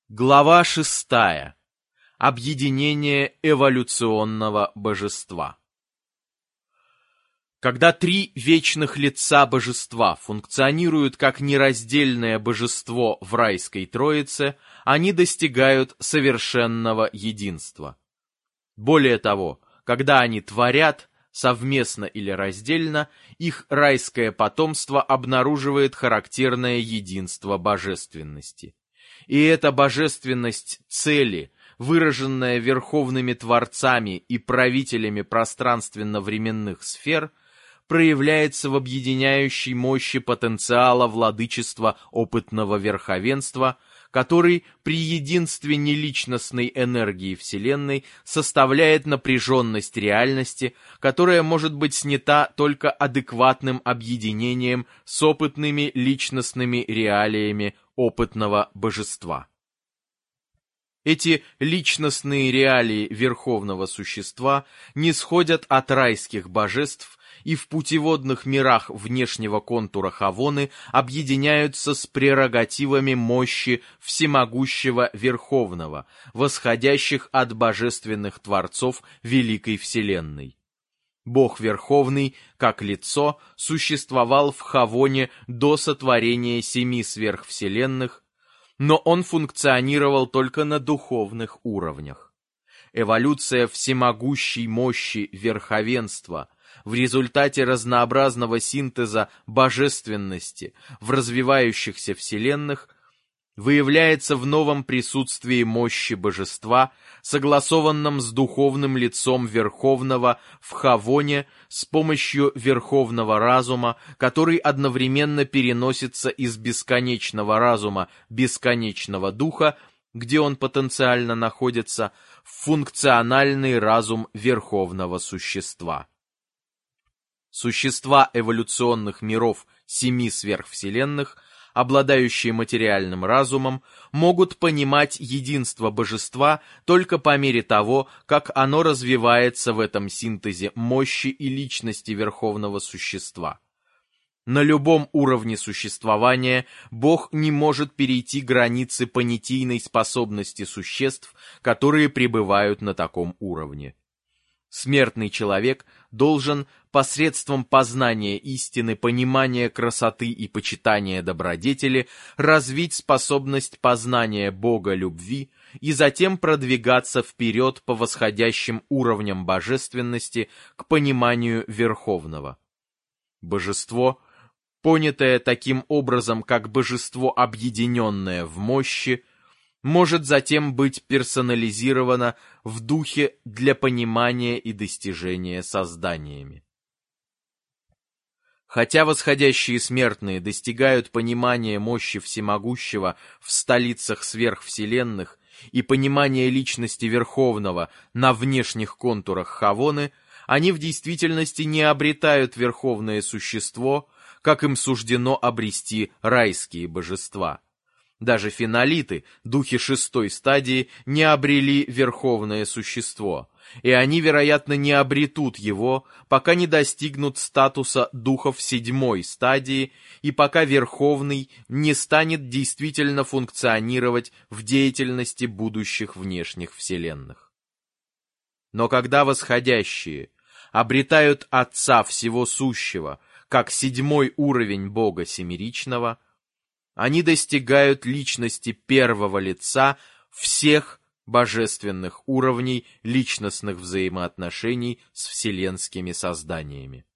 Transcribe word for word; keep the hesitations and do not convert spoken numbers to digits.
Глава шестая. Объединение эволюционного божества. Когда три вечных лица божества функционируют как нераздельное божество в райской троице, они достигают совершенного единства. Более того, когда они творят, совместно или раздельно, их райское потомство обнаруживает характерное единство божественности. И эта божественность цели, выраженная верховными творцами и правителями пространственно-временных сфер, проявляется в объединяющей мощи потенциала владычества опытного верховенства, который при единстве неличностной энергии Вселенной составляет напряженность реальности, которая может быть снята только адекватным объединением с опытными личностными реалиями опытного божества. Эти личностные реалии верховного существа нисходят от райских божеств и в путеводных мирах внешнего контура Хавоны объединяются с прерогативами мощи всемогущего Верховного, восходящих от божественных творцов Великой Вселенной. Бог Верховный, как лицо, существовал в Хавоне до сотворения семи сверхвселенных, но он функционировал только на духовных уровнях. Эволюция всемогущей мощи верховенства в результате разнообразного синтеза божественности в развивающихся вселенных выявляется в новом присутствии мощи божества, согласованном с духовным лицом Верховного в Хавоне с помощью Верховного разума, который одновременно переносится из бесконечного разума бесконечного духа, где он потенциально находится, в функциональный разум Верховного существа. Существа эволюционных миров семи сверхвселенных, обладающие материальным разумом, могут понимать единство божества только по мере того, как оно развивается в этом синтезе мощи и личности Верховного Существа. На любом уровне существования Бог не может перейти границы понятийной способности существ, которые пребывают на таком уровне. Смертный человек должен посредством познания истины, понимания красоты и почитания добродетели развить способность познания Бога любви и затем продвигаться вперед по восходящим уровням божественности к пониманию Верховного. Божество, понятое таким образом как божество, объединенное в мощи, может затем быть персонализировано в духе для понимания и достижения созданиями. Хотя восходящие смертные достигают понимания мощи всемогущего в столицах сверхвселенных и понимания личности Верховного на внешних контурах Хавоны, они в действительности не обретают Верховное Существо, как им суждено обрести райские божества. Даже фенолиты, духи шестой стадии, не обрели Верховное Существо, и они, вероятно, не обретут его, пока не достигнут статуса духов седьмой стадии и пока Верховный не станет действительно функционировать в деятельности будущих внешних вселенных. Но когда восходящие обретают Отца Всего Сущего, как седьмой уровень Бога Семеричного, они достигают личности первого лица всех божественных уровней личностных взаимоотношений с вселенскими созданиями.